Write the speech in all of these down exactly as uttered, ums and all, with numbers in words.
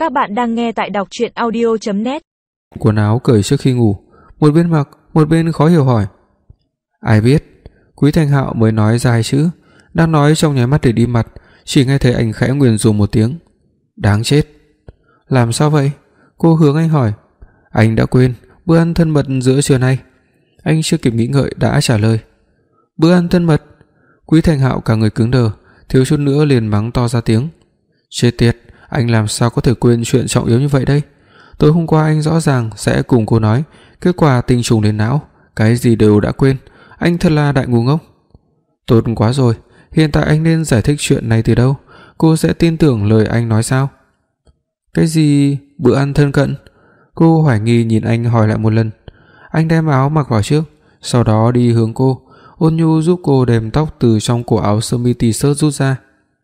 Các bạn đang nghe tại đọc truyện audio chấm net. Quần áo cởi trước khi ngủ, một bên mặc, một bên khó hiểu hỏi. Ai biết? Quý Thành Hạo mới nói ra hai chữ, đang nói trong nháy mắt để đi mặt, chỉ nghe thấy anh khẽ nguyền rủa một tiếng. Đáng chết. Làm sao vậy? Cô hướng anh hỏi. Anh đã quên bữa ăn thân mật giữa trưa nay. Anh chưa kịp nghĩ ngợi đã trả lời. Bữa ăn thân mật? Quý Thành Hạo cả người cứng đờ, thiếu chút nữa liền mắng to ra tiếng. Chết tiệt, anh làm sao có thể quên chuyện trọng yếu như vậy đây? Tối hôm qua anh rõ ràng sẽ cùng cô nói, kết quả tinh trùng lên não, cái gì đều đã quên. Anh thật là đại ngu ngốc. Tốt quá rồi, hiện tại anh nên giải thích chuyện này từ đâu? Cô sẽ tin tưởng lời anh nói sao? Cái gì bữa ăn thân cận? Cô hoài nghi nhìn anh hỏi lại một lần. Anh đem áo mặc vào trước, sau đó đi hướng cô, ôn nhu giúp cô đem tóc từ trong cổ áo sơ mi t-shirt rút ra.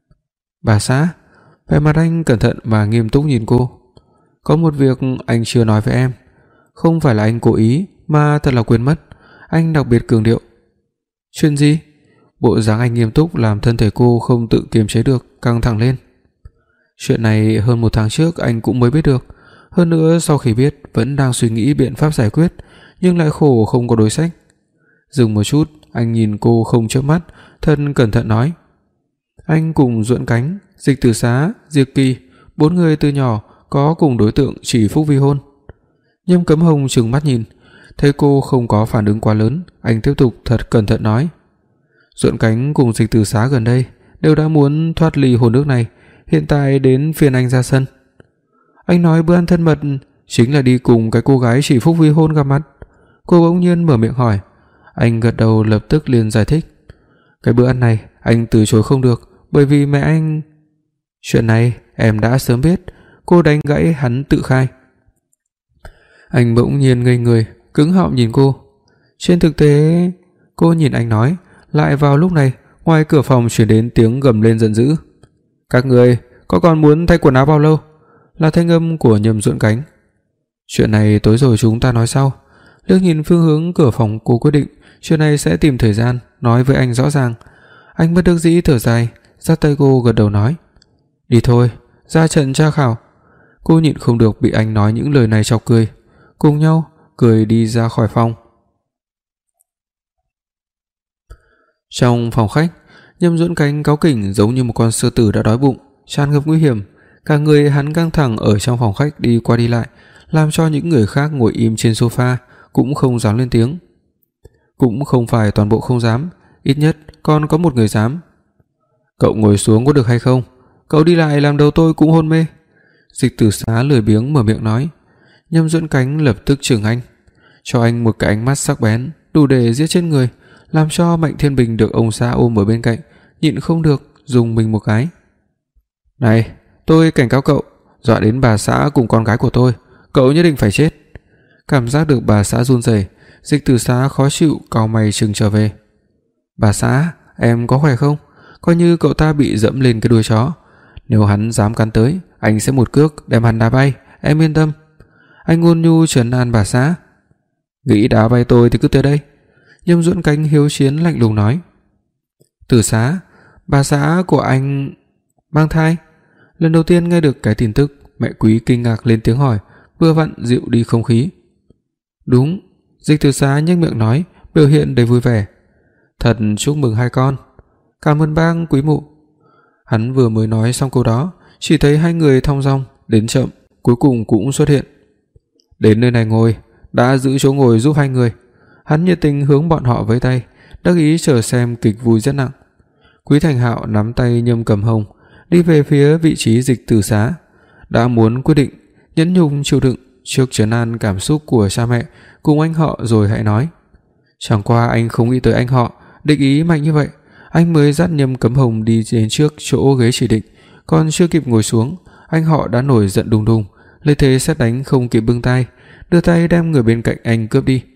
Bà xã, vẻ mặt anh cẩn thận mà nghiêm túc nhìn cô. Có một việc anh chưa nói với em. Không phải là anh cố ý, mà thật là quên mất. Anh đặc biệt cường điệu. Chuyện gì? Bộ dáng anh nghiêm túc làm thân thể cô không tự kiềm chế được, căng thẳng lên. Chuyện này hơn một tháng trước anh cũng mới biết được. Hơn nữa sau khi biết vẫn đang suy nghĩ biện pháp giải quyết, nhưng lại khổ không có đối sách. Dừng một chút, anh nhìn cô không chớp mắt, thân cẩn thận nói. Anh cùng Duẫn Cánh, Dịch Tử Xá, Diệp Kỳ, bốn người từ nhỏ có cùng đối tượng chỉ phúc vi hôn. Nhâm Cấm Hồng trừng mắt nhìn, thấy cô không có phản ứng quá lớn, anh tiếp tục thật cẩn thận nói. Duẫn Cánh cùng Dịch Tử Xá gần đây đều đã muốn thoát ly hôn ước này, hiện tại đến phiên anh ra sân. Anh nói bữa ăn thân mật chính là đi cùng cái cô gái chỉ phúc vi hôn gặp mặt. Cô bỗng nhiên mở miệng hỏi. Anh gật đầu lập tức liền giải thích. Cái bữa ăn này anh từ chối không được, bởi vì mẹ anh... Chuyện này em đã sớm biết. Cô đánh gãy hắn tự khai. Anh bỗng nhiên ngây người, cứng họng nhìn cô. Trên thực tế... Cô nhìn anh nói. Lại vào lúc này, ngoài cửa phòng truyền đến tiếng gầm lên giận dữ. Các người có còn muốn thay quần áo bao lâu? Là thanh âm của Nhâm Duẫn Cánh. Chuyện này tối rồi chúng ta nói sau. Liếc nhìn phương hướng cửa phòng, cô quyết định chuyện này sẽ tìm thời gian nói với anh rõ ràng. Anh bất đắc dĩ thở dài, dắt tay cô gật đầu nói. Đi thôi, ra trận tra khảo. Cô nhịn không được bị anh nói những lời này chọc cười. Cùng nhau cười đi ra khỏi phòng. Trong phòng khách, Nhâm Duẫn Cánh cáu kỉnh giống như một con sư tử đã đói bụng, tràn ngập nguy hiểm. Cả người hắn căng thẳng ở trong phòng khách đi qua đi lại, làm cho những người khác ngồi im trên sofa cũng không dám lên tiếng. Cũng không phải toàn bộ không dám, ít nhất còn có một người dám. Cậu ngồi xuống có được hay không? Cậu đi lại làm đầu tôi cũng hôn mê. Dịch Tử Xá lười biếng mở miệng nói. Nhâm Duẫn Cánh lập tức chừng anh, cho anh một cái ánh mắt sắc bén đủ để giết chết người, làm cho Mạnh Thiên Bình được ông xã ôm ở bên cạnh, nhịn không được dùng mình một cái. Này, tôi cảnh cáo cậu, dọa đến bà xã cùng con gái của tôi, cậu nhất định phải chết. Cảm giác được bà xã run rẩy, Dịch Tử Xá khó chịu cau mày chừng trở về. Bà xã, em có khỏe không? Coi như cậu ta bị dẫm lên cái đuôi chó, nếu hắn dám cắn tới, anh sẽ một cước đem hắn đá bay, em yên tâm. Anh ôn nhu trấn an bà xã. Nghĩ đá bay tôi thì cứ tới đây. Nhâm Duẫn Cánh hiếu chiến lạnh lùng nói. Tử Xá, bà xã của anh mang thai. Lần đầu tiên nghe được cái tin tức, mẹ Quý kinh ngạc lên tiếng hỏi, vừa vặn dịu đi không khí. Đúng, Dịch Tử Xá nhếch miệng nói, biểu hiện đầy vui vẻ. Thật chúc mừng hai con. Cảm ơn bác Quý mụ. Hắn vừa mới nói xong câu đó, chỉ thấy hai người thong dong đến chậm, cuối cùng cũng xuất hiện. Đến nơi này ngồi, đã giữ chỗ ngồi giúp hai người. Hắn nhiệt tình hướng bọn họ vẫy tay, đắc ý chờ xem kịch vui rất nặng. Quý Thành Hạo nắm tay Nhâm Cẩm Hồng, đi về phía vị trí Dịch Tử Xá, đã muốn quyết định nhẫn nhục chịu đựng trước trấn an cảm xúc của cha mẹ cùng anh họ rồi hãy nói. Chẳng qua anh không nghĩ tới anh họ địch ý mạnh như vậy, anh mới dắt Nhâm Cẩm Hồng đi đến trước chỗ ghế chỉ định, còn chưa kịp ngồi xuống, anh họ đã nổi giận đùng đùng, lấy thế sét đánh không kịp bưng tay, đưa tay đem người bên cạnh anh cướp đi.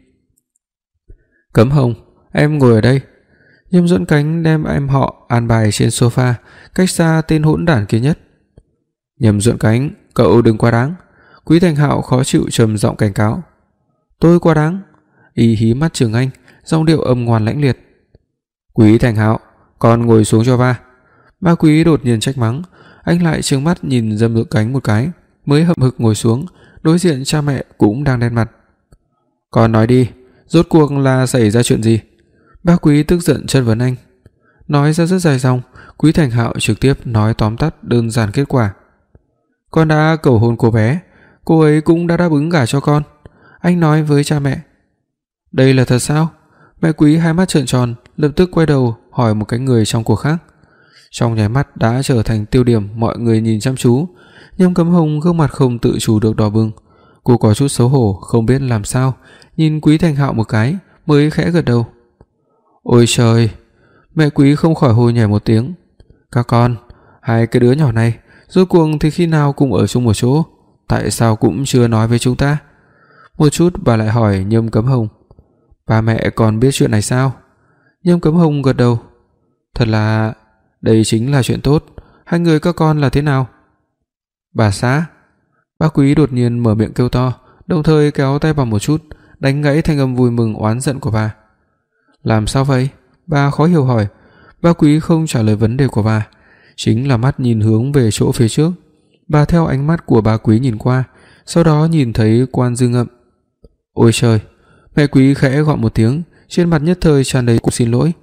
Cẩm Hồng, em ngồi ở đây. Nhâm Duẫn Cánh đem em họ an bài trên sofa, cách xa tên hỗn đản kia nhất. Nhâm Duẫn Cánh, cậu đừng quá đáng. Quý Thành Hạo khó chịu trầm giọng cảnh cáo. Tôi quá đáng? Y hí mắt trừng anh, giọng điệu âm ngoan lãnh liệt. Quý Thành Hạo, con ngồi xuống cho ba. Ba Quý đột nhiên trách mắng, anh lại trừng mắt nhìn Nhâm Duẫn Cánh một cái. mới hậm hực ngồi xuống, đối diện cha mẹ cũng đang đen mặt. "Con nói đi, rốt cuộc là xảy ra chuyện gì?" Bác Quý tức giận chất vấn anh. Nói ra rất dài dòng, Quý Thành Hạo trực tiếp nói tóm tắt đơn giản kết quả. "Con đã cầu hôn cô bé, cô ấy cũng đã đáp ứng gả cho con." Anh nói với cha mẹ. "Đây là thật sao?" Mẹ Quý hai mắt trợn tròn, lập tức quay đầu hỏi một cái người trong cuộc khác. Trong nháy mắt đã trở thành tiêu điểm mọi người nhìn chăm chú. Nhâm Cấm Hồng gương mặt không tự chủ được đỏ bừng. Cô có chút xấu hổ không biết làm sao, nhìn Quý Thành Hạo một cái mới khẽ gật đầu. "Ôi trời!" Mẹ Quý không khỏi hô nhảy một tiếng. "Các con, hai cái đứa nhỏ này rốt cuộc thì khi nào cùng ở chung một chỗ, tại sao cũng chưa nói với chúng ta?" Một chút bà lại hỏi Nhâm Cấm Hồng. "Ba mẹ còn biết chuyện này sao?" Nhâm Cấm Hồng gật đầu. "Thật là đây chính là chuyện tốt, hai người các con là thế nào?" "Bà xã." Bác Quý đột nhiên mở miệng kêu to, đồng thời kéo tay bà một chút, đánh gãy thanh âm vui mừng oán giận của bà. "Làm sao vậy?" Bà khó hiểu hỏi. Bác Quý không trả lời vấn đề của bà, chính là mắt nhìn hướng về chỗ phía trước. Bà theo ánh mắt của bà Quý nhìn qua, sau đó nhìn thấy Quan Dư Ngậm. "Ôi trời!" Mẹ Quý khẽ gọi một tiếng, trên mặt nhất thời tràn đầy xin lỗi.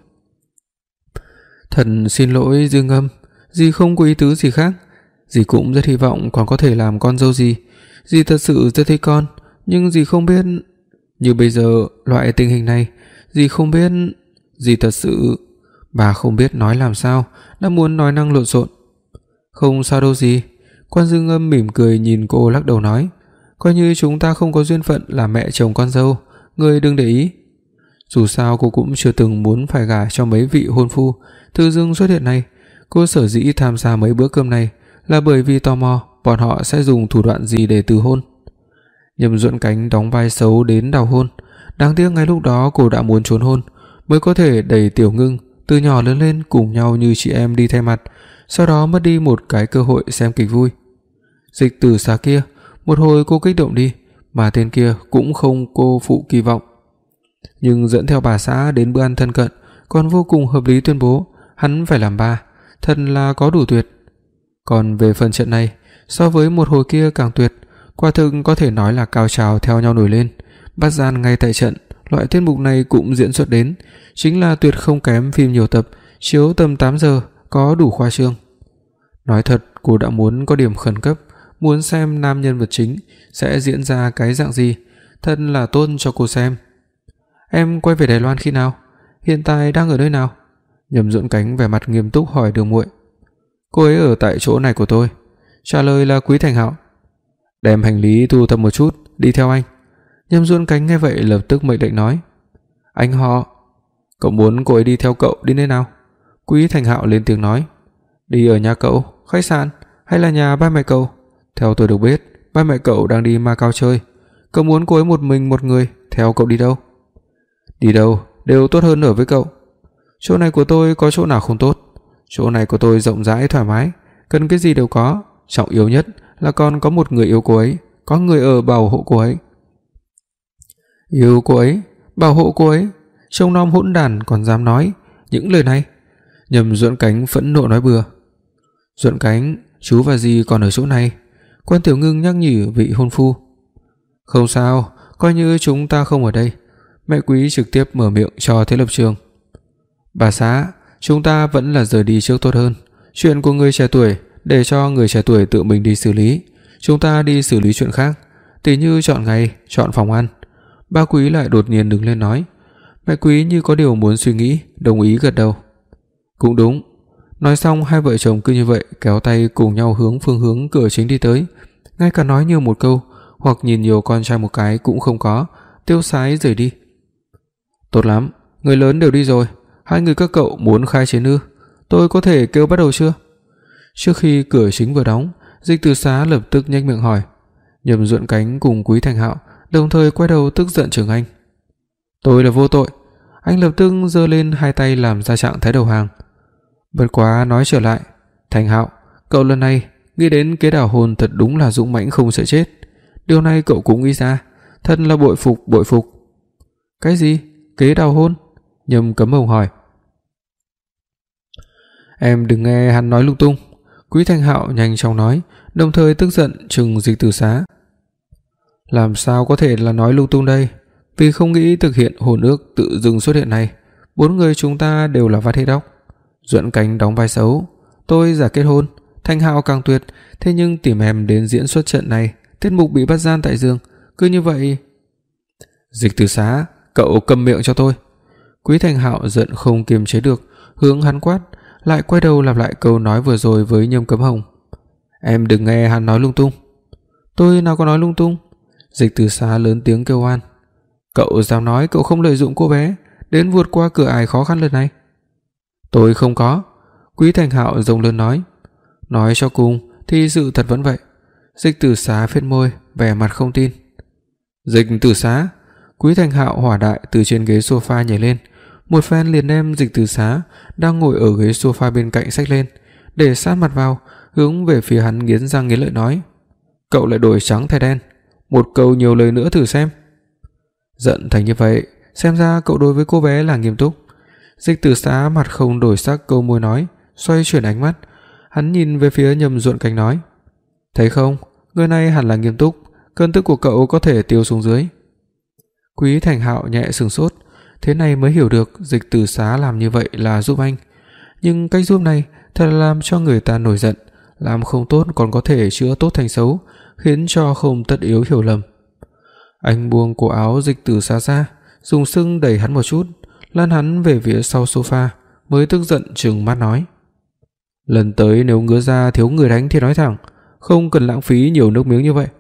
"Thần xin lỗi Dương Ngâm, dì không có ý tứ gì khác. Dì cũng rất hy vọng còn có thể làm con dâu dì. Dì thật sự rất thích con, nhưng dì không biết như bây giờ loại tình hình này, dì không biết, dì thật sự..." Bà không biết nói làm sao, đã muốn nói năng lộn xộn. "Không sao đâu dì." Quan Dương Ngâm mỉm cười nhìn cô lắc đầu nói, "Coi như chúng ta không có duyên phận là mẹ chồng con dâu, người đừng để ý." Dù sao cô cũng chưa từng muốn phải gả cho mấy vị hôn phu tự dưng xuất hiện này. Cô sở dĩ tham gia mấy bữa cơm này là bởi vì tò mò bọn họ sẽ dùng thủ đoạn gì để từ hôn. Nhâm Duẫn Cánh đóng vai xấu đến đào hôn, đáng tiếc ngay lúc đó cô đã muốn trốn hôn, mới có thể đẩy Tiểu Ngưng từ nhỏ lớn lên cùng nhau như chị em đi thay mặt, sau đó mất đi một cái cơ hội xem kịch vui. Dịch Tử Xà kia, một hồi cô kích động đi, mà tên kia cũng không cô phụ kỳ vọng. Nhưng dẫn theo bà xã đến bữa ăn thân cận, còn vô cùng hợp lý tuyên bố hắn phải làm ba, thật là có đủ tuyệt. Còn về phần trận này, so với một hồi kia càng tuyệt, quả thực có thể nói là cao trào theo nhau nổi lên. Bắt gian ngay tại trận, loại tiết mục này cũng diễn xuất đến, chính là tuyệt không kém phim nhiều tập, chiếu tầm tám giờ, có đủ khoa trương. Nói thật, cô đã muốn có điểm khẩn cấp, muốn xem nam nhân vật chính sẽ diễn ra cái dạng gì, thật là tốt cho cô xem. "Em quay về Đài Loan khi nào? Hiện tại đang ở nơi nào?" Nhâm Duẫn Cánh vẻ mặt nghiêm túc hỏi Đường Muội. "Cô ấy ở tại chỗ này của tôi." Trả lời là Quý Thành Hạo. "Đem hành lý thu thập một chút, đi theo anh." Nhâm Duẫn Cánh nghe vậy lập tức mệnh lệnh nói. "Anh họ, cậu muốn cô ấy đi theo cậu đi nơi nào?" Quý Thành Hạo lên tiếng nói. "Đi ở nhà cậu, khách sạn hay là nhà ba mẹ cậu? Theo tôi được biết, ba mẹ cậu đang đi Macau chơi. Cậu muốn cô ấy một mình một người theo cậu đi đâu?" "Đi đâu đều tốt hơn ở với cậu. Chỗ này của tôi có chỗ nào không tốt? Chỗ này của tôi rộng rãi thoải mái, cần cái gì đều có, trọng yếu nhất là còn có một người yêu cô ấy, có người ở bảo hộ cô ấy." "Yêu cô ấy, bảo hộ cô ấy?" Trông nom hỗn đản còn dám nói những lời này. Nhâm Duẫn Cánh phẫn nộ nói bừa. "Duẫn Cánh, chú và dì còn ở chỗ này." Quan Tiểu Ngưng nhắc nhở vị hôn phu. "Không sao, coi như chúng ta không ở đây." Mẹ Quý trực tiếp mở miệng cho thế lập trường. "Bà xã, chúng ta vẫn là rời đi trước tốt hơn. Chuyện của người trẻ tuổi để cho người trẻ tuổi tự mình đi xử lý, chúng ta đi xử lý chuyện khác, tỉ như chọn ngày, chọn phòng ăn." Ba Quý lại đột nhiên đứng lên nói. Mẹ Quý như có điều muốn suy nghĩ, đồng ý gật đầu. "Cũng đúng." Nói xong hai vợ chồng cứ như vậy kéo tay cùng nhau hướng phương hướng cửa chính đi tới, ngay cả nói nhiều một câu hoặc nhìn nhiều con trai một cái cũng không có, tiêu sái rời đi. "Tốt lắm, người lớn đều đi rồi, hai người các cậu muốn khai chiến ư? Tôi có thể kêu bắt đầu chưa?" Trước khi cửa chính vừa đóng, Dịch Từ Xá lập tức nhếch miệng hỏi. Nhâm Duẫn Cánh cùng Quý Thành Hạo đồng thời quay đầu tức giận chừng anh. "Tôi là vô tội." Anh lập tức giơ lên hai tay làm ra trạng thái đầu hàng. Bất quá nói trở lại, "Thành Hạo, cậu lần này nghĩ đến kế đào hôn thật đúng là dũng mãnh không sợ chết. Điều này cậu cũng nghĩ ra, thật là bội phục bội phục." "Cái gì? Kế đào hôn?" Nhâm Cấm Hồng hỏi. "Em đừng nghe hắn nói lung tung, Quý Thành Hạo nhanh chóng nói, đồng thời tức giận trừng Dịch Tử Xá. Làm sao có thể là nói lung tung đây? Vì không nghĩ thực hiện hôn ước tự dưng xuất hiện này, bốn người chúng ta đều là vắt hết óc. Duẫn Cánh đóng vai xấu, tôi giả kết hôn, Thành Hạo càng tuyệt, thế nhưng tìm em đến diễn xuất trận này, tiết mục bị bắt gian tại giường, cứ như vậy. Dịch Tử Xá, cậu câm miệng cho tôi. Quý Thành Hạo giận không kiềm chế được, hướng hắn quát, lại quay đầu lặp lại câu nói vừa rồi với Nhâm Cấm Hồng. Em đừng nghe hắn nói lung tung. Tôi nào có nói lung tung? Dịch Tử Xá lớn tiếng kêu oan. Cậu dám nói cậu không lợi dụng cô bé đến vượt qua cửa ải khó khăn lần này? Tôi không có. Quý Thành Hạo rống lớn nói. Nói cho cùng thì sự thật vẫn vậy. Dịch Tử Xá phết môi, vẻ mặt không tin. Dịch Tử Xá. Quý Thành Hạo hỏa đại từ trên ghế sofa nhảy lên, một phen liền đem Dịch Tử Xá đang ngồi ở ghế sofa bên cạnh xách lên, để sát mặt vào, hướng về phía hắn nghiến răng nghiến lợi nói: "Cậu lại đổi trắng thay đen, một câu nhiều lời nữa thử xem." Giận thành như vậy, xem ra cậu đối với cô bé là nghiêm túc. Dịch Tử Xá mặt không đổi sắc câu môi nói, xoay chuyển ánh mắt, hắn nhìn về phía Nhâm Duẫn Cánh nói: "Thấy không, người này hẳn là nghiêm túc, cơn tức của cậu có thể tiêu xuống dưới." Quý Thành Hạo nhẹ sửng sốt, thế này mới hiểu được Dịch Tử Xá làm như vậy là giúp anh, nhưng cách giúp này thật là làm cho người ta nổi giận, làm không tốt còn có thể chữa tốt thành xấu, khiến cho không tất yếu hiểu lầm. Anh buông cổ áo Dịch Tử Xá ra, dùng sức đẩy hắn một chút, lăn hắn về phía sau sofa, mới tức giận trừng mắt nói: "Lần tới nếu ngứa ra thiếu người đánh thì nói thẳng, không cần lãng phí nhiều nước miếng như vậy."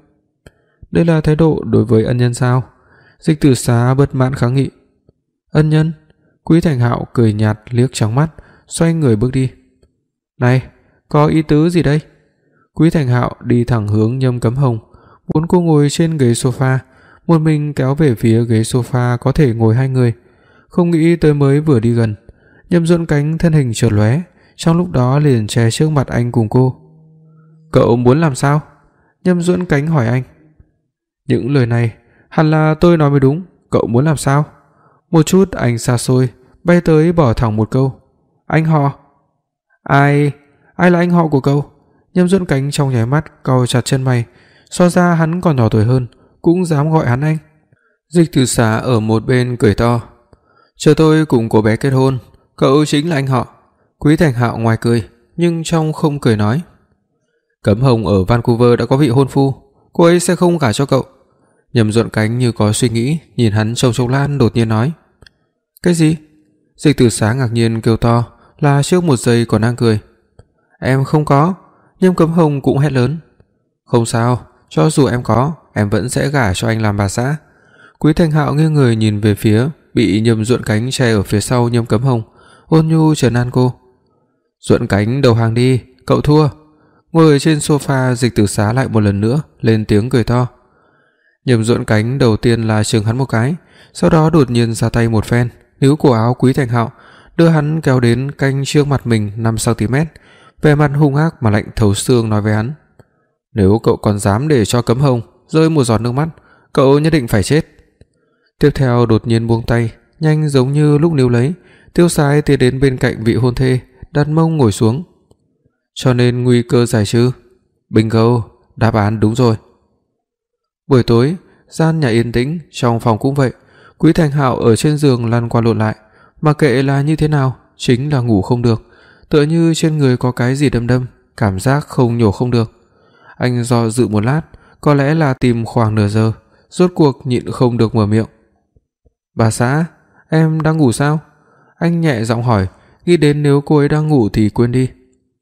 Đây là thái độ đối với ân nhân sao? Dịch Tử Xá bất mãn kháng nghị. "Ân nhân?" Quý Thành Hạo cười nhạt liếc trắng mắt, xoay người bước đi. "Này, có ý tứ gì đây?" Quý Thành Hạo đi thẳng hướng Nhâm Cấm Hồng, muốn cô ngồi trên ghế sofa, một mình kéo về phía ghế sofa có thể ngồi hai người. Không nghĩ tới mới vừa đi gần, Nhâm Duẫn Cánh thân hình chợt lóe, trong lúc đó liền che trước mặt anh cùng cô. "Cậu muốn làm sao?" Nhâm Duẫn Cánh hỏi anh. Những lời này hẳn là tôi nói mới đúng, cậu muốn làm sao? Một chút anh xa xôi, bay tới bỏ thẳng một câu. "Anh họ." "Ai? Ai là anh họ của cậu?" Nhâm Duẫn Cánh trong nháy mắt cau chặt chân mày, so ra hắn còn nhỏ tuổi hơn, cũng dám gọi hắn anh. Dịch Tử Xá ở một bên cười to. "Chờ tôi cùng cô bé kết hôn, cậu chính là anh họ." Quý Thành Hạo ngoài cười nhưng trong không cười nói: "Cấm Hồng ở Vancouver đã có vị hôn phu, cô ấy sẽ không gả cho cậu." Nhâm Duẫn Cánh như có suy nghĩ, nhìn hắn trong chốc lát đột nhiên nói: "Cái gì?" Dịch Tử Xá ngạc nhiên kêu to, là trước một giây còn đang cười. "Em không có." Nhâm Cấm Hồng cũng hét lớn. "Không sao, cho dù em có, em vẫn sẽ gả cho anh làm bà xã." Quý Thành Hạo nghiêng người nhìn về phía bị Nhâm Duẫn Cánh che ở phía sau Nhâm Cấm Hồng, ôn nhu trấn an cô. "Duẫn Cánh đầu hàng đi, cậu thua." Ngồi ở trên sofa, Dịch Tử Xá lại một lần nữa lên tiếng cười to. Nhâm Duẫn Cánh đầu tiên là chừng hắn một cái, sau đó đột nhiên ra tay một phen, níu cổ áo Quý Thành Hạo, đưa hắn kéo đến canh trước mặt mình năm xăng ti mét, vẻ mặt hung ác mà lạnh thấu xương nói với hắn: "Nếu cậu còn dám để cho Cấm Hồng rơi một giọt nước mắt, cậu nhất định phải chết." Tiếp theo đột nhiên buông tay, nhanh giống như lúc níu lấy, tiêu sái tiến đến bên cạnh vị hôn thê, đặt mông ngồi xuống. "Cho nên nguy cơ giải trừ." Bingo, đáp án đúng rồi. Buổi tối, gian nhà yên tĩnh, trong phòng cũng vậy. Quý Thành Hạo ở trên giường lăn qua lộn lại, mà kệ là như thế nào, chính là ngủ không được, tựa như trên người có cái gì đâm đâm, cảm giác không nhổ không được. Anh do dự một lát, có lẽ là tìm khoảng nửa giờ, rốt cuộc nhịn không được mở miệng. "Bà xã, em đang ngủ sao?" Anh nhẹ giọng hỏi, nghĩ đến nếu cô ấy đang ngủ thì quên đi.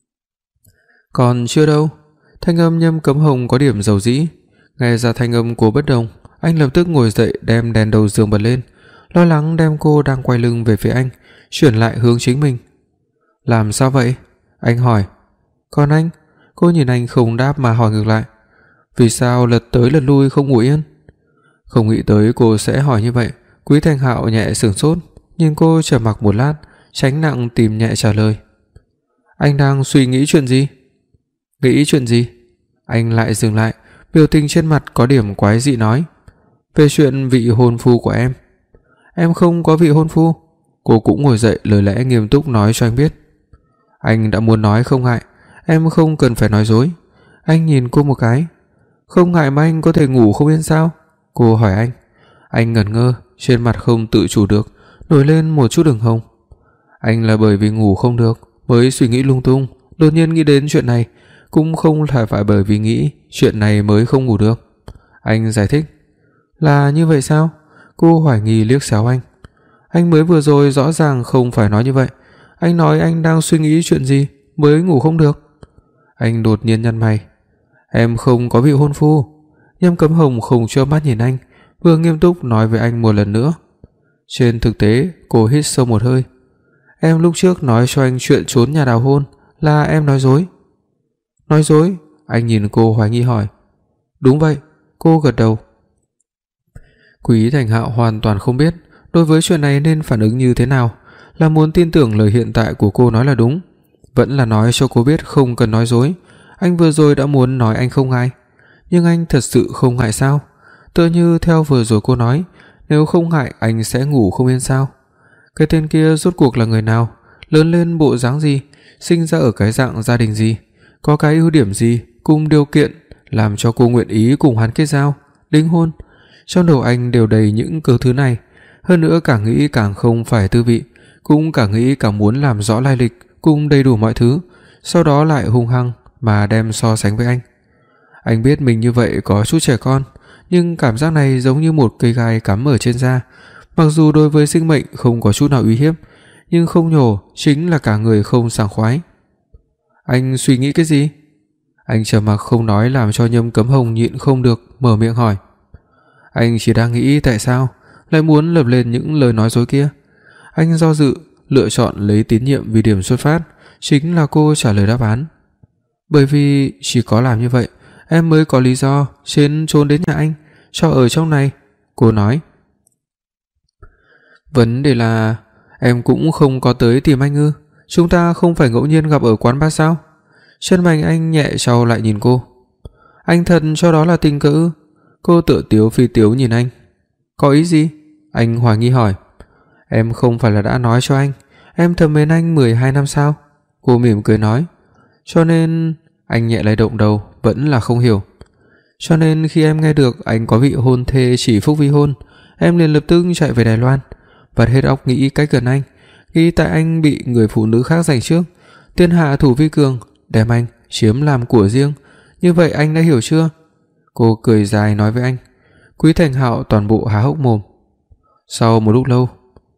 "Còn chưa đâu." Thanh âm Nhâm Cấm Hồng có điểm dầu dĩ. Nghe ra thanh âm cô bất đồng, anh lập tức ngồi dậy đem đèn đầu giường bật lên, lo lắng đem cô đang quay lưng về phía anh chuyển lại hướng chính mình. "Làm sao vậy?" Anh hỏi. "Còn anh?" Cô nhìn anh không đáp mà hỏi ngược lại. "Vì sao lật tới lật lui không ngủ yên?" Không nghĩ tới cô sẽ hỏi như vậy, Quý Thành Hạo nhẹ sửng sốt, nhìn cô trầm mặc một lát, tránh nặng tìm nhẹ trả lời. "Anh đang suy nghĩ chuyện gì?" "Nghĩ chuyện gì?" Anh lại dừng lại, biểu tình trên mặt có điểm quái dị nói: "Về chuyện vị hôn phu của em." "Em không có vị hôn phu." Cô cũng ngồi dậy lời lẽ nghiêm túc nói cho anh biết. Anh đã muốn nói không ngại, Em không cần phải nói dối. Anh nhìn cô một cái. Không ngại mà anh có thể ngủ không yên sao? Cô hỏi anh. Anh ngẩn ngơ, trên mặt không tự chủ được nổi lên một chút đường hồng. Anh là bởi vì ngủ không được mới suy nghĩ lung tung, đột nhiên nghĩ đến chuyện này, cũng không là phải bởi vì nghĩ chuyện này mới không ngủ được. Anh giải thích. Là như vậy sao? Cô hoài nghi liếc xéo anh. Anh mới vừa rồi rõ ràng không phải nói như vậy. Anh nói anh đang suy nghĩ chuyện gì mới ngủ không được. Anh đột nhiên nhăn mày. Em không có vị hôn phu. Nhâm Cấm Hồng không chớp mắt nhìn anh, vừa nghiêm túc nói với anh một lần nữa. Trên thực tế, cô hít sâu một hơi. Em lúc trước nói cho anh chuyện trốn nhà đào hôn là em nói dối. Nói dối? Anh nhìn cô hoài nghi hỏi. Đúng vậy, cô gật đầu. Quý Thành Hạo hoàn toàn không biết đối với chuyện này nên phản ứng như thế nào, là muốn tin tưởng lời hiện tại của cô nói là đúng, vẫn là nói cho cô biết không cần nói dối. Anh vừa rồi đã muốn nói anh không ngại, nhưng anh thật sự không ngại sao? Tựa như theo vừa rồi cô nói, nếu không ngại anh sẽ ngủ không yên sao? Cái tên kia rốt cuộc là người nào, lớn lên bộ dáng gì, sinh ra ở cái dạng gia đình gì, có cái ưu điểm gì cùng điều kiện làm cho cô nguyện ý cùng hắn kết giao, đính hôn. Trong đầu anh đều đầy những cơ thứ này, hơn nữa càng nghĩ càng không phải tư vị, cũng càng nghĩ càng muốn làm rõ lai lịch cùng đầy đủ mọi thứ, sau đó lại hung hăng mà đem so sánh với anh. Anh biết mình như vậy có chút trẻ con, nhưng cảm giác này giống như một cây gai cắm ở trên da, mặc dù đối với sinh mệnh không có chút nào uy hiếp, nhưng không nhổ chính là cả người không sảng khoái. Anh suy nghĩ cái gì? Anh trầm mặc không nói làm cho Nhâm Cấm Hồng nhịn không được mở miệng hỏi. Anh chỉ đang nghĩ tại sao lại muốn lập lên những lời nói dối kia. Anh do dự, lựa chọn lấy tín nhiệm vì điểm xuất phát, chính là cô trả lời đáp án. Bởi vì chỉ có làm như vậy, em mới có lý do xin trốn đến nhà anh, cho ở trong này, cô nói. Vấn đề là em cũng không có tới tìm anh ư? Chúng ta không phải ngẫu nhiên gặp ở quán bar sao? Chân mày anh nhẹ trao lại nhìn cô. Anh thật cho đó là tình cờ ư? Cô tựa tiếu phi tiếu nhìn anh. Có ý gì? Anh hoài nghi hỏi. Em không phải là đã nói cho anh em thầm mến anh mười hai năm sao? Cô mỉm cười nói. Cho nên... Anh nhẹ lay động đầu, vẫn là không hiểu. Cho nên khi em nghe được anh có vị hôn thê chỉ phúc vi hôn, em liền lập tức chạy về Đài Loan, vắt hết óc nghĩ cách gần anh, nghĩ tại anh bị người phụ nữ khác giành trước, tiên hạ thủ vi cường, đem anh chiếm làm của riêng. Như vậy anh đã hiểu chưa? Cô cười dài nói với anh. Quý Thành Hạo toàn bộ há hốc mồm. Sau một lúc lâu,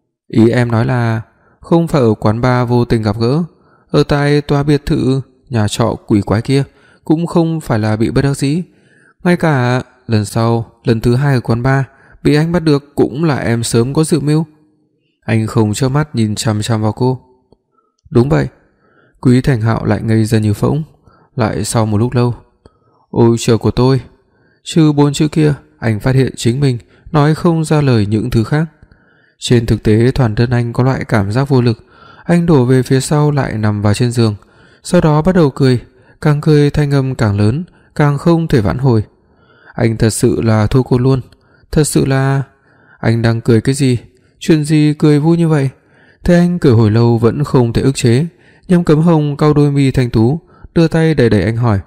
ý em nói là không phải ở quán bar vô tình gặp gỡ, ở tại tòa biệt thự nhà trọ quỷ quái kia, cũng không phải là bị bất đắc dĩ, ngay cả lần sau, lần thứ hai ở quán bar bị anh bắt được cũng là em sớm có dự mưu. Anh không chớp mắt nhìn chằm chằm vào cô. Đúng vậy. Quý Thành Hạo lại ngây ra như phỗng. Lại sau một lúc lâu, ôi trời của tôi, trừ bốn chữ kia, anh phát hiện chính mình nói không ra lời những thứ khác. Trên thực tế toàn thân anh có loại cảm giác vô lực. Anh đổ về phía sau lại nằm vào trên giường, sau đó bắt đầu cười, càng cười thanh âm càng lớn, càng không thể vãn hồi. Anh thật sự là thua cô luôn. Thật sự là... Anh đang cười cái gì? Chuyện gì cười vui như vậy? Thế anh cười hồi lâu vẫn không thể ức chế. Nhâm Cấm Hồng cau đôi mi thanh tú, đưa tay đẩy đẩy anh hỏi.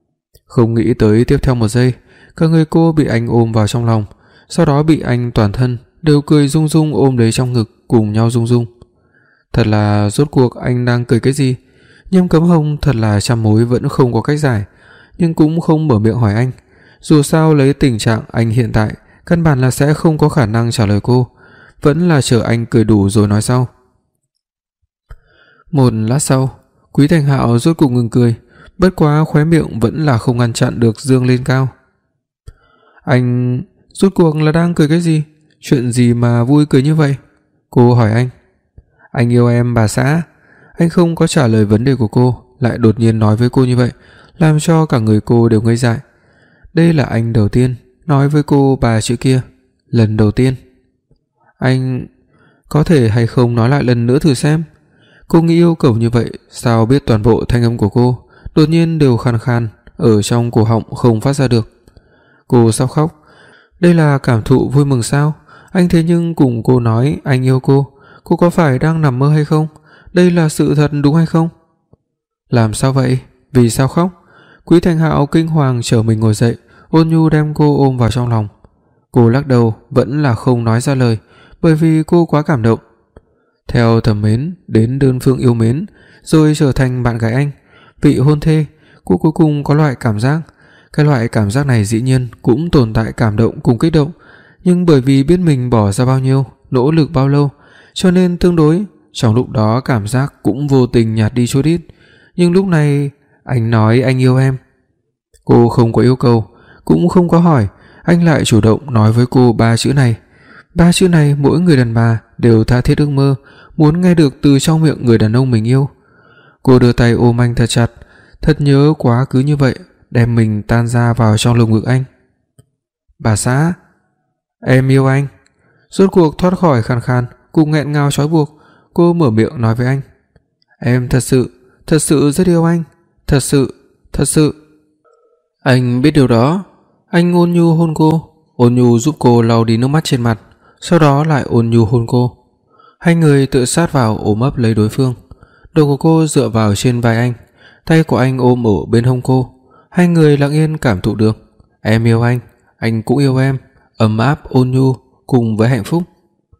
Không nghĩ tới tiếp theo một giây, cả người cô bị anh ôm vào trong lòng, sau đó bị anh toàn thân đều cười rung rung ôm lấy trong ngực, cùng nhau rung rung. Thật là rốt cuộc anh đang cười cái gì? Nhâm Cấm Hồng thật là trăm mối vẫn không có cách giải, nhưng cũng không mở miệng hỏi anh. Dù sao lấy tình trạng anh hiện tại, căn bản là sẽ không có khả năng trả lời cô, vẫn là chờ anh cười đủ rồi nói sau. Một lát sau, Quý Thành Hạo rốt cuộc ngừng cười, bất quá khóe miệng vẫn là không ngăn chặn được dương lên cao. Anh rốt cuộc là đang cười cái gì? Chuyện gì mà vui cười như vậy? Cô hỏi anh. Anh yêu em bà xã. Anh không có trả lời vấn đề của cô, lại đột nhiên nói với cô như vậy, làm cho cả người cô đều ngây dại. Đây là anh đầu tiên nói với cô bà chữ kia, lần đầu tiên. Anh có thể hay không nói lại lần nữa thử xem? Cô nghĩ yêu cầu như vậy, sao biết toàn bộ thanh âm của cô đột nhiên đều khàn khàn ở trong cổ họng không phát ra được. Cô sắp khóc. Đây là cảm thụ vui mừng sao? Anh thế nhưng cùng cô nói anh yêu cô, cô có phải đang nằm mơ hay không? Đây là sự thật đúng hay không? Làm sao vậy? Vì sao khóc? Quý Thành Hạo kinh hoàng trở mình ngồi dậy, ôn nhu đem cô ôm vào trong lòng. Cô lắc đầu vẫn là không nói ra lời, bởi vì cô quá cảm động. Theo thầm mến đến đơn phương yêu mến, rồi trở thành bạn gái anh, vị hôn thê, cô cuối cùng có loại cảm giác. Cái loại cảm giác này dĩ nhiên cũng tồn tại cảm động cùng kích động, nhưng bởi vì biết mình bỏ ra bao nhiêu, nỗ lực bao lâu, cho nên tương đối, trong lúc đó cảm giác cũng vô tình nhạt đi chút ít. Nhưng lúc này anh nói anh yêu em. Cô không có yêu cầu, cũng không có hỏi, anh lại chủ động nói với cô ba chữ này. Ba chữ này mỗi người đàn bà đều tha thiết ước mơ, muốn nghe được từ trong miệng người đàn ông mình yêu. Cô đưa tay ôm anh thật chặt, thật nhớ quá cứ như vậy, đem mình tan ra vào trong lồng ngực anh. Bà xã, em yêu anh. Rốt cuộc thoát khỏi khàn khàn cùng nghẹn ngào trói buộc, cô mở miệng nói với anh. Em thật sự, thật sự rất yêu anh, thật sự, thật sự. Anh biết điều đó. Anh ôn nhu hôn cô, ôn nhu giúp cô lau đi nước mắt trên mặt, sau đó lại ôn nhu hôn cô. Hai người tự sát vào ôm ấp lấy đối phương. Đầu của cô dựa vào trên vai anh, tay của anh ôm ở bên hông cô. Hai người lặng yên cảm thụ được em yêu anh, anh cũng yêu em, ấm áp ôn nhu cùng với hạnh phúc.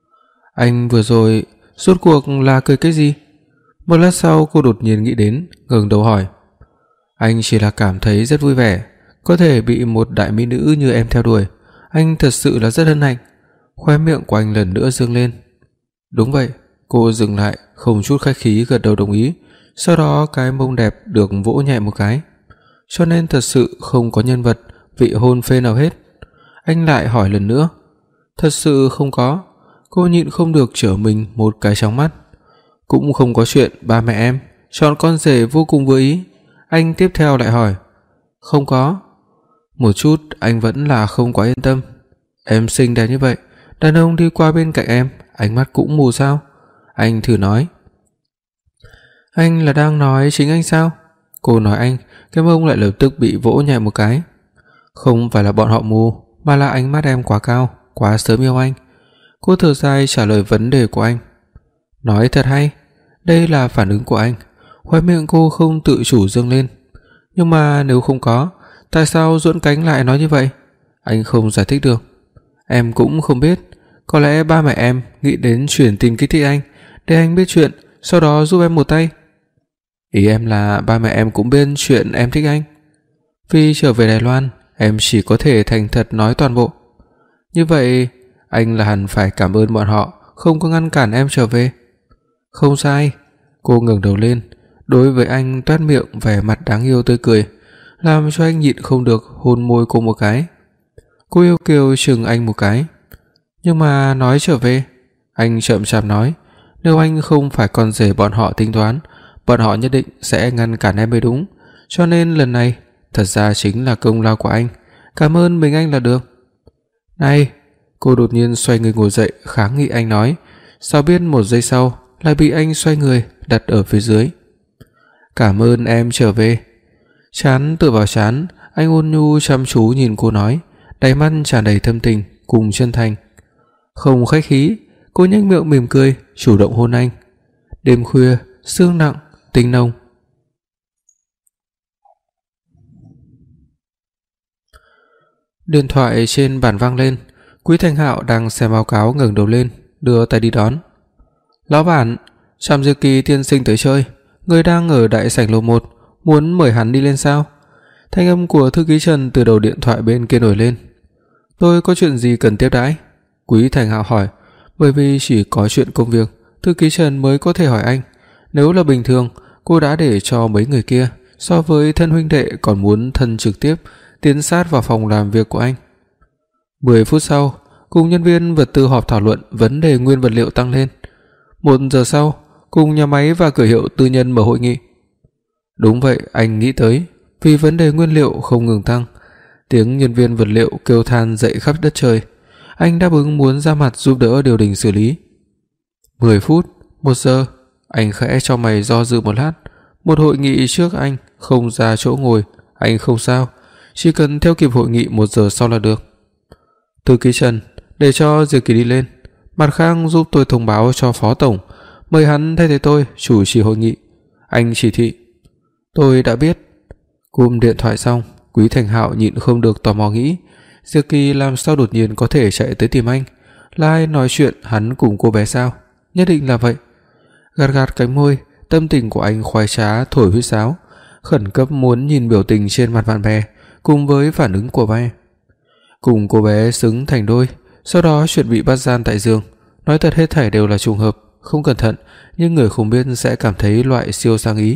Anh vừa rồi rốt cuộc là cười cái gì? Một lát sau cô đột nhiên nghĩ đến, ngẩng đầu hỏi. Anh chỉ là cảm thấy rất vui vẻ, có thể bị một đại mỹ nữ như em theo đuổi, anh thật sự là rất hân hạnh. Khóe miệng của anh lần nữa dương lên. Đúng vậy. Cô dừng lại, không chút khách khí gật đầu đồng ý, sau đó cái mông đẹp được vỗ nhẹ một cái. Cho nên thật sự không có nhân vật vị hôn phê nào hết. Anh lại hỏi lần nữa. Thật sự không có. Cô nhịn không được trở mình một cái trong mắt. Cũng không có chuyện ba mẹ em chọn con rể vô cùng vừa ý. Anh tiếp theo lại hỏi. Không có. Một chút anh vẫn là không quá yên tâm. Em xinh đẹp như vậy, đàn ông đi qua bên cạnh em, ánh mắt cũng mù sao? Anh thử nói. Anh là đang nói chính anh sao? Cô nói anh, cái mông lại lập tức bị vỗ nhẹ một cái. Không phải là bọn họ mù, mà là ánh mắt em quá cao, quá sớm yêu anh. Cô thở dài trả lời vấn đề của anh. Nói thật hay. Đây là phản ứng của anh. Khóe miệng cô không tự chủ dương lên. Nhưng mà nếu không có, tại sao duỗi cánh lại nói như vậy? Anh không giải thích được. Em cũng không biết. Có lẽ ba mẹ em nghĩ đến chuyển tin kích thích anh, để anh biết chuyện, sau đó giúp em một tay. Ý em là ba mẹ em cũng biết chuyện em thích anh. Vì trở về Đài Loan, em chỉ có thể thành thật nói toàn bộ. Như vậy, anh là hẳn phải cảm ơn bọn họ không có ngăn cản em trở về. Không sai. Cô ngẩng đầu lên, đối với anh toét miệng vẻ mặt đáng yêu tươi cười, làm cho anh nhịn không được hôn môi cô một cái. Cô yêu kiều chừng anh một cái. Nhưng mà nói trở về, anh chậm chạp nói, nếu anh không phải con rể bọn họ tính toán, bọn họ nhất định sẽ ngăn cản em mới đúng. Cho nên lần này thật ra chính là công lao của anh. Cảm ơn mình anh là được. Này, cô đột nhiên xoay người ngồi dậy kháng nghị anh nói, sao biết một giây sau lại bị anh xoay người đặt ở phía dưới. Cảm ơn em trở về. Trán tựa vào trán, anh ôn nhu chăm chú nhìn cô nói, đáy mắt tràn đầy thâm tình cùng chân thành. Không khách khí, cô nhếch miệng mỉm cười, chủ động hôn anh. Đêm khuya, sương nặng, tình nồng. Điện thoại trên bàn vang lên. Quý Thành Hạo đang xem báo cáo ngẩng đầu lên, đưa tay đi đón. Lão bản, Trạm Dư Kỳ tiên sinh tới chơi, người đang ở đại sảnh lầu một, muốn mời hắn đi lên sao? Thanh âm của thư ký Trần từ đầu điện thoại bên kia nổi lên. Tôi có chuyện gì cần tiếp đãi? Quý Thành Hạo hỏi, bởi vì chỉ có chuyện công việc, thư ký Trần mới có thể hỏi anh. Nếu là bình thường, cô đã để cho mấy người kia so với thân huynh đệ còn muốn thân trực tiếp tiến sát vào phòng làm việc của anh. mười phút sau, cùng nhân viên vật tư họp thảo luận vấn đề nguyên vật liệu tăng lên. Một giờ sau, cùng nhà máy và cửa hiệu tư nhân mở hội nghị. Đúng vậy, anh nghĩ tới, vì vấn đề nguyên liệu không ngừng tăng, tiếng nhân viên vật liệu kêu than dậy khắp đất trời. Anh đáp ứng muốn ra mặt giúp đỡ điều đình xử lý. mười phút, một giờ, anh khẽ cho mày do dự một lát. Một hội nghị trước anh không ra chỗ ngồi, anh không sao, chỉ cần theo kịp hội nghị một giờ sau là được. Thư ký Trần, để cho Diệp Kỳ đi lên, mặt khác giúp tôi thông báo cho phó tổng, mời hắn thay thế tôi chủ trì hội nghị. Anh chỉ thị. Tôi đã biết. Cúp điện thoại xong, Quý Thành Hạo nhịn không được tò mò nghĩ, Diệp Kỳ làm sao đột nhiên có thể chạy tới tìm anh? Là ai nói chuyện hắn cùng cô bé sao? Nhất định là vậy. Gạt gạt cánh môi, tâm tình của anh khoái trá thổi huýt sáo, khẩn cấp muốn nhìn biểu tình trên mặt bạn bè cùng với phản ứng của bé. Cùng cô bé xứng thành đôi, sau đó chuẩn bị bắt gian tại giường. Nói thật hết thảy đều là trùng hợp, không cẩn thận, nhưng người không biết sẽ cảm thấy loại siêu sang ý.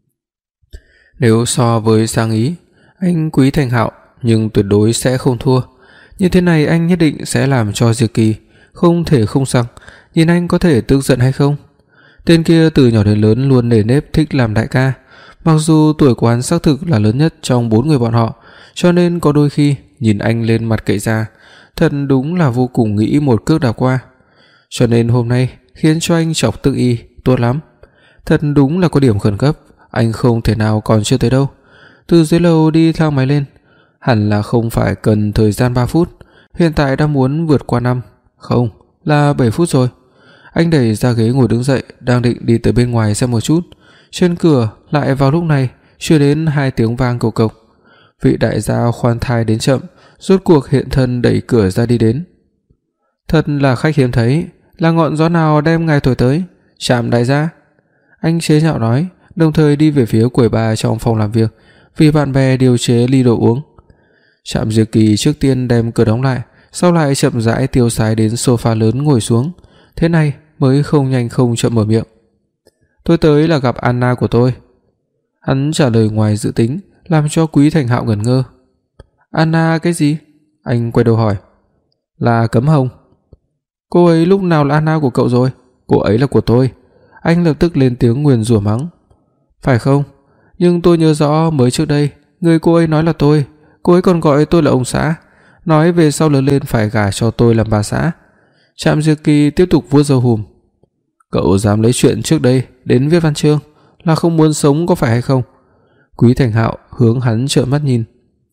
Nếu so với sang ý, anh Quý Thành Hạo nhưng tuyệt đối sẽ không thua. Như thế này anh nhất định sẽ làm cho Diệp Kỳ không thể không sặc, nhìn anh có thể tức giận hay không. Tên kia từ nhỏ đến lớn luôn nề nếp thích làm đại ca, mặc dù tuổi của hắn xác thực là lớn nhất trong bốn người bọn họ, cho nên có đôi khi nhìn anh lên mặt cậy ra, thật đúng là vô cùng nghĩ một cước đạp qua. Cho nên hôm nay khiến cho anh chọc tức y, tốt lắm. Thật đúng là có điểm khẩn cấp, anh không thể nào còn chưa tới đâu. Từ dưới lầu đi thang máy lên, hẳn là không phải cần thời gian ba phút, hiện tại đã muốn vượt qua năm, không, là bảy phút rồi. Anh đẩy ra ghế ngồi đứng dậy, đang định đi tới bên ngoài xem một chút. Trên cửa lại vào lúc này truyền đến hai tiếng vang cộc cộc. Vị đại gia khoan thai đến chậm, rốt cuộc hiện thân đẩy cửa ra đi đến. Thật là khách hiếm thấy, là ngọn gió nào đem ngài thổi tới? Trạm đại gia. Anh chế nhạo nói, đồng thời đi về phía quầy bar trong phòng làm việc, vì bạn bè điều chế ly đồ uống. Trạm Diệp Kỳ trước tiên đem cửa đóng lại, sau lại chậm rãi tiêu sái đến sofa lớn ngồi xuống, thế này mới không nhanh không chậm mở miệng. Tôi tới là gặp Anna của tôi. Hắn trả lời ngoài dự tính, làm cho Quý Thành Hạo ngẩn ngơ. Anna cái gì? Anh quay đầu hỏi. Là Cấm Hồng. Cô ấy lúc nào là Anna của cậu rồi? Cô ấy là của tôi. Anh lập tức lên tiếng nguyền rủa mắng. Phải không? Nhưng tôi nhớ rõ mới trước đây người cô ấy nói là tôi, cô ấy còn gọi tôi là ông xã, nói về sau lớn lên phải gả cho tôi làm bà xã. Trạm Diệp Kỳ tiếp tục vuốt râu hùm. Cậu dám lấy chuyện trước đây đến viết văn chương, là không muốn sống có phải hay không? Quý Thành Hạo hướng hắn trợn mắt nhìn.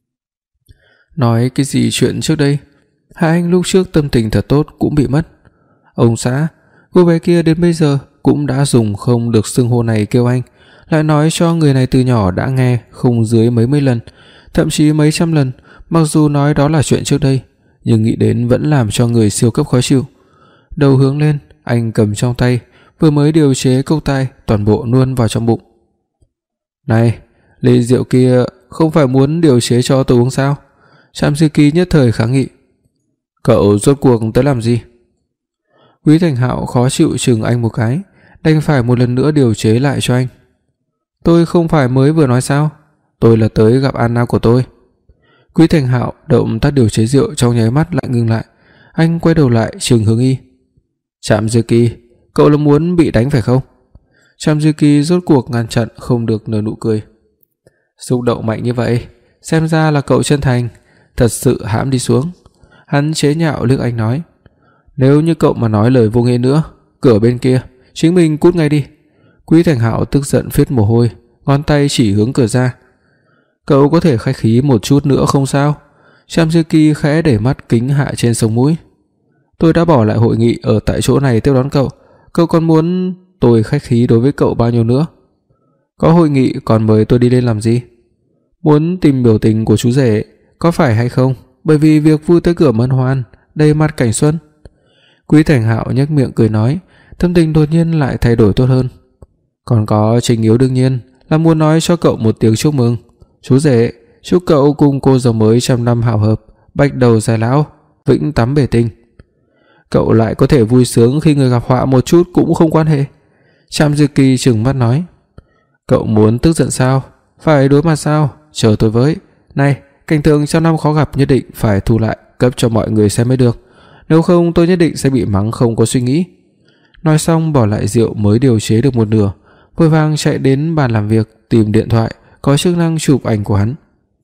Nói cái gì chuyện trước đây? Hai anh lúc trước tâm tình thật tốt cũng bị mất. Ông xã, cô bé kia đến bây giờ cũng đã dùng không được xưng hô này kêu anh, lại nói cho người này từ nhỏ đã nghe không dưới mấy mươi lần, thậm chí mấy trăm lần. Mặc dù nói đó là chuyện trước đây, nhưng nghĩ đến vẫn làm cho người siêu cấp khó chịu. Đầu hướng lên, anh cầm trong tay vừa mới điều chế cốc tai toàn bộ nuốt vào trong bụng. Này, ly rượu kia không phải muốn điều chế cho tôi uống sao? Trạm Diệp Kỳ nhất thời kháng nghị. Cậu rốt cuộc tới làm gì? Quý Thành Hạo khó chịu chừng anh một cái, đành phải một lần nữa điều chế lại cho anh. Tôi không phải mới vừa nói sao? Tôi là tới gặp Anna của tôi. Quý Thành Hạo động tác điều chế rượu trong nháy mắt lại ngừng lại, anh quay đầu lại trừng hướng y. Trạm Diệp Kỳ, cậu là muốn bị đánh phải không? Trạm Diệp Kỳ rốt cuộc ngăn chặn không được nở nụ cười. Xúc động mạnh như vậy, xem ra là cậu chân thành, thật sự hãm đi xuống. Hắn chế nhạo liếc anh nói, nếu như cậu mà nói lời vô nghĩa nữa, cửa bên kia, chính mình cút ngay đi. Quý Thành Hạo tức giận phết mồ hôi, ngón tay chỉ hướng cửa ra. Cậu có thể khách khí một chút nữa không sao? Trạm Diệp Kỳ khẽ để mắt kính hạ trên sống mũi. Tôi đã bỏ lại hội nghị ở tại chỗ này tiếp đón cậu, cậu còn muốn tôi khách khí đối với cậu bao nhiêu nữa? Có hội nghị còn mời tôi đi lên làm gì? Muốn tìm biểu tình của chú rể, có phải hay không? Bởi vì việc vui tới cửa mân hoan, đầy mặt cảnh xuân. Quý Thành Hạo nhếch miệng cười nói, tâm tình đột nhiên lại thay đổi tốt hơn. Còn có Trình Yếu đương nhiên là muốn nói cho cậu một tiếng chúc mừng. Chú rể, chúc cậu cùng cô dâu mới trăm năm hảo hợp, bạch đầu dài lão, vĩnh tắm bể tình. Cậu lại có thể vui sướng khi người gặp họa một chút cũng không quan hệ. Trạm Diệp Kỳ trừng mắt nói, cậu muốn tức giận sao? Phải đối mặt sao? Chờ tôi với. Này, cảnh tượng trăm năm khó gặp nhất định phải thu lại cấp cho mọi người xem mới được, nếu không tôi nhất định sẽ bị mắng không có suy nghĩ. Nói xong bỏ lại rượu mới điều chế được một nửa, vội vàng chạy đến bàn làm việc tìm điện thoại có chức năng chụp ảnh của hắn.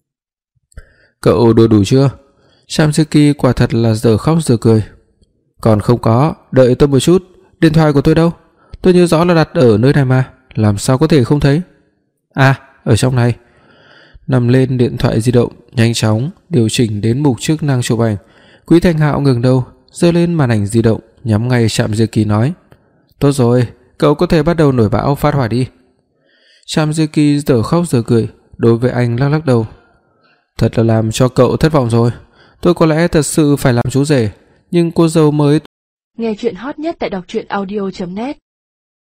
Cậu đùa đủ chưa? Trạm Diệp Kỳ quả thật là giờ khóc giờ cười. Còn không có, đợi tôi một chút, điện thoại của tôi đâu? Tôi nhớ rõ là đặt ở nơi này mà, làm sao có thể không thấy? À, ở trong này. Nằm lên điện thoại di động, nhanh chóng điều chỉnh đến mục chức năng chụp ảnh. Quý Thành Hạo ngừng đầu, giơ lên màn ảnh di động, nhắm ngay Trạm Diệp Kỳ nói, tốt rồi, cậu có thể bắt đầu nổi bão phát hỏa đi. Trạm Diệp Kỳ giờ khóc giờ cười, đối với anh lắc lắc đầu. Thật là làm cho cậu thất vọng rồi. Tôi có lẽ thật sự phải làm chú rể, nhưng cô dâu mới. Nghe truyện hot nhất tại đọc truyện audio chấm net